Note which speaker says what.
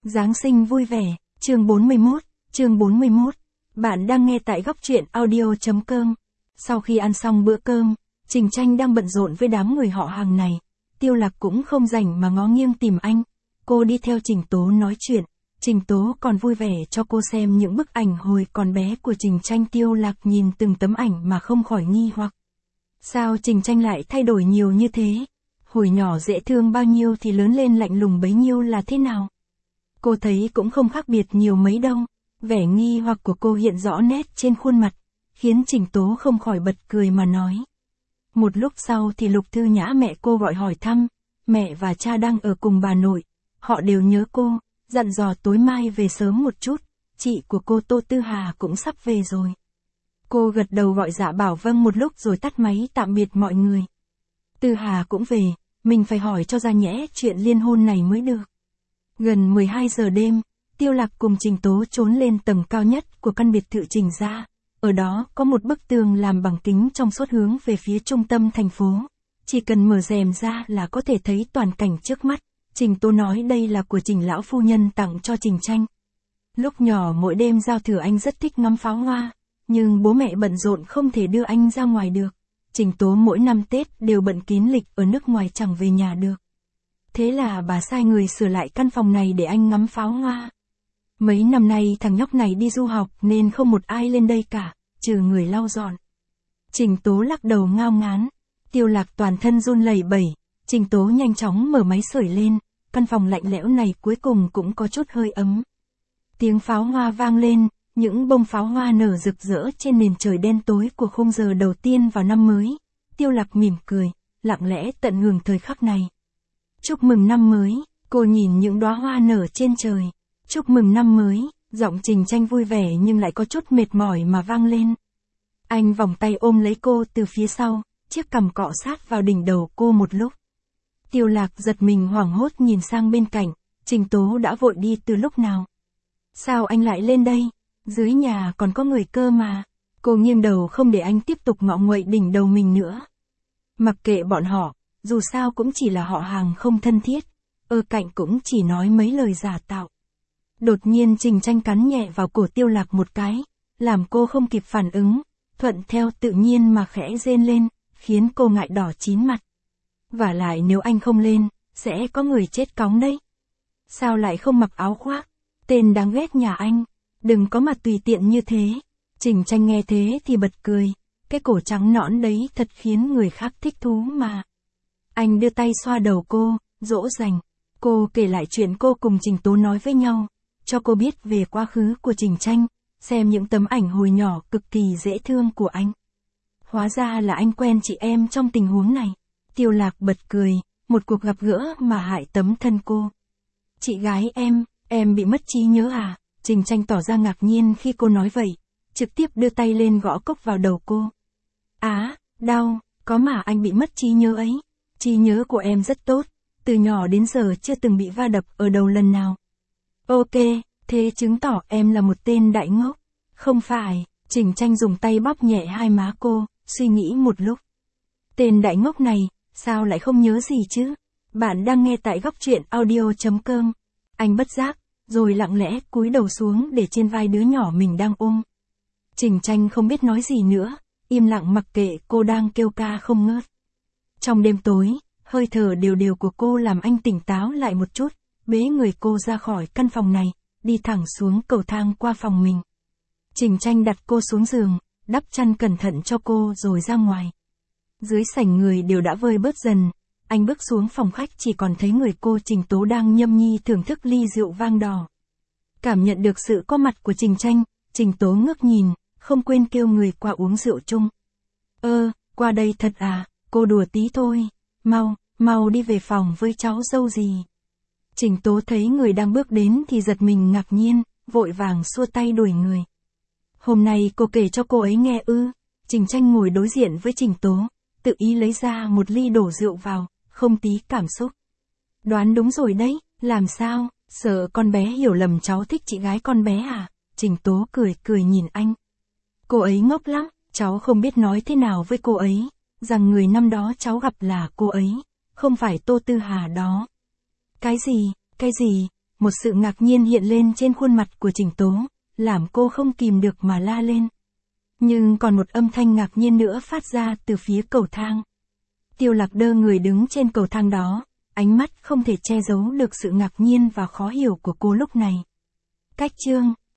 Speaker 1: Giáng sinh vui vẻ, chương 41. Bạn đang nghe tại góc truyện audio.com. Sau khi ăn xong bữa cơm, Trình Tranh đang bận rộn với đám người họ hàng này. Tiêu Lạc cũng không rảnh mà ngó nghiêng tìm anh. Cô đi theo Trình Tố nói chuyện. Trình Tố còn vui vẻ cho cô xem những bức ảnh hồi còn bé của Trình Tranh. Tiêu Lạc nhìn từng tấm ảnh mà không khỏi nghi hoặc. Sao Trình Tranh lại thay đổi nhiều như thế? Hồi nhỏ dễ thương bao nhiêu thì lớn lên lạnh lùng bấy nhiêu là thế nào? Cô thấy cũng không khác biệt nhiều mấy đâu. Vẻ nghi hoặc của cô hiện rõ nét trên khuôn mặt, khiến Trình Tố không khỏi bật cười mà nói. Một lúc sau thì Lục Thư Nhã mẹ cô gọi hỏi thăm, mẹ và cha đang ở cùng bà nội, họ đều nhớ cô, dặn dò tối mai về sớm một chút, chị của cô Tô Tư Hà cũng sắp về rồi. Cô gật đầu gọi dạ bảo vâng một lúc rồi tắt máy tạm biệt mọi người. Tư Hà cũng về, mình phải hỏi cho ra nhẽ chuyện liên hôn này mới được. Gần 12 giờ đêm, Tiêu Lạc cùng Trình Tố trốn lên tầng cao nhất của căn biệt thự Trình gia. Ở đó có một bức tường làm bằng kính trong suốt hướng về phía trung tâm thành phố. Chỉ cần mở rèm ra là có thể thấy toàn cảnh trước mắt. Trình Tố nói đây là của Trình lão phu nhân tặng cho Trình Tranh. Lúc nhỏ mỗi đêm giao thừa anh rất thích ngắm pháo hoa, nhưng bố mẹ bận rộn không thể đưa anh ra ngoài được. Trình Tố mỗi năm Tết đều bận kín lịch ở nước ngoài chẳng về nhà được. Thế là bà sai người sửa lại căn phòng này để anh ngắm pháo hoa. Mấy năm nay thằng nhóc này đi du học nên không một ai lên đây cả, trừ người lau dọn. Trình Tố lắc đầu ngao ngán. Tiêu Lạc toàn thân run lẩy bẩy. Trình Tố nhanh chóng mở máy sưởi lên. Căn phòng lạnh lẽo này cuối cùng cũng có chút hơi ấm. Tiếng pháo hoa vang lên. Những bông pháo hoa nở rực rỡ trên nền trời đen tối của khung giờ đầu tiên vào năm mới. Tiêu Lạc mỉm cười, lặng lẽ tận hưởng thời khắc này. Chúc mừng năm mới, cô nhìn những đóa hoa nở trên trời. Chúc mừng năm mới, giọng Trình Tranh vui vẻ nhưng lại có chút mệt mỏi mà vang lên. Anh vòng tay ôm lấy cô từ phía sau, chiếc cằm cọ sát vào đỉnh đầu cô một lúc. Tiêu Lạc giật mình hoảng hốt nhìn sang bên cạnh, Trình Tố đã vội đi từ lúc nào? Sao anh lại lên đây? Dưới nhà còn có người cơ mà. Cô nghiêng đầu không để anh tiếp tục ngọ nguậy đỉnh đầu mình nữa. Mặc kệ bọn họ, dù sao cũng chỉ là họ hàng không thân thiết, ở cạnh cũng chỉ nói mấy lời giả tạo. Đột nhiên Trình Tranh cắn nhẹ vào cổ Tiêu Lạc một cái, làm cô không kịp phản ứng, thuận theo tự nhiên mà khẽ rên lên, khiến cô ngại đỏ chín mặt. Vả lại nếu anh không lên, sẽ có người chết cóng đấy. Sao lại không mặc áo khoác? Tên đáng ghét nhà anh, đừng có mà tùy tiện như thế. Trình Tranh nghe thế thì bật cười, cái cổ trắng nõn đấy thật khiến người khác thích thú mà. Anh đưa tay xoa đầu cô, dỗ dành. Cô kể lại chuyện cô cùng Trình Tố nói với nhau, cho cô biết về quá khứ của Trình Tranh, xem những tấm ảnh hồi nhỏ cực kỳ dễ thương của anh. Hóa ra là anh quen chị em trong tình huống này. Tiêu Lạc bật cười, một cuộc gặp gỡ mà hại tấm thân cô. Chị gái em bị mất trí nhớ à? Trình Tranh tỏ ra ngạc nhiên khi cô nói vậy, trực tiếp đưa tay lên gõ cốc vào đầu cô. Á, đau, có mà anh bị mất trí nhớ ấy. Trí nhớ của em rất tốt, từ nhỏ đến giờ chưa từng bị va đập ở đầu lần nào. Ok, thế chứng tỏ em là một tên đại ngốc. Không phải, Trình Tranh dùng tay bóp nhẹ hai má cô, suy nghĩ một lúc. Tên đại ngốc này, sao lại không nhớ gì chứ? Bạn đang nghe tại góc truyện audio.com. Anh bất giác, rồi lặng lẽ cúi đầu xuống để trên vai đứa nhỏ mình đang ôm. Trình Tranh không biết nói gì nữa, im lặng mặc kệ cô đang kêu ca không ngớt. Trong đêm tối, hơi thở đều đều của cô làm anh tỉnh táo lại một chút, bế người cô ra khỏi căn phòng này, đi thẳng xuống cầu thang qua phòng mình. Trình Tranh đặt cô xuống giường, đắp chăn cẩn thận cho cô rồi ra ngoài. Dưới sảnh người đều đã vơi bớt dần, anh bước xuống phòng khách chỉ còn thấy người cô Trình Tố đang nhâm nhi thưởng thức ly rượu vang đỏ. Cảm nhận được sự có mặt của Trình Tranh, Trình Tố ngước nhìn, không quên kêu người qua uống rượu chung. Qua đây thật à, cô đùa tí thôi, mau đi về phòng với cháu dâu gì. Trình Tố thấy người đang bước đến thì giật mình ngạc nhiên, vội vàng xua tay đuổi người. Hôm nay cô kể cho cô ấy nghe ư? Trình Tranh ngồi đối diện với Trình Tố, tự ý lấy ra một ly đổ rượu vào, không tí cảm xúc. Đoán đúng rồi đấy, làm sao, sợ con bé hiểu lầm cháu thích chị gái con bé à? Trình Tố cười nhìn anh. Cô ấy ngốc lắm, cháu không biết nói thế nào với cô ấy, rằng người năm đó cháu gặp là cô ấy, không phải Tô Tư Hà đó. Cái gì, một sự ngạc nhiên hiện lên trên khuôn mặt của Trình Tố, làm cô không kìm được mà la lên. Nhưng còn một âm thanh ngạc nhiên nữa phát ra từ phía cầu thang. Tiêu Lạc đơ người đứng trên cầu thang đó, ánh mắt không thể che giấu được sự ngạc nhiên và khó hiểu của cô lúc này. Cách chương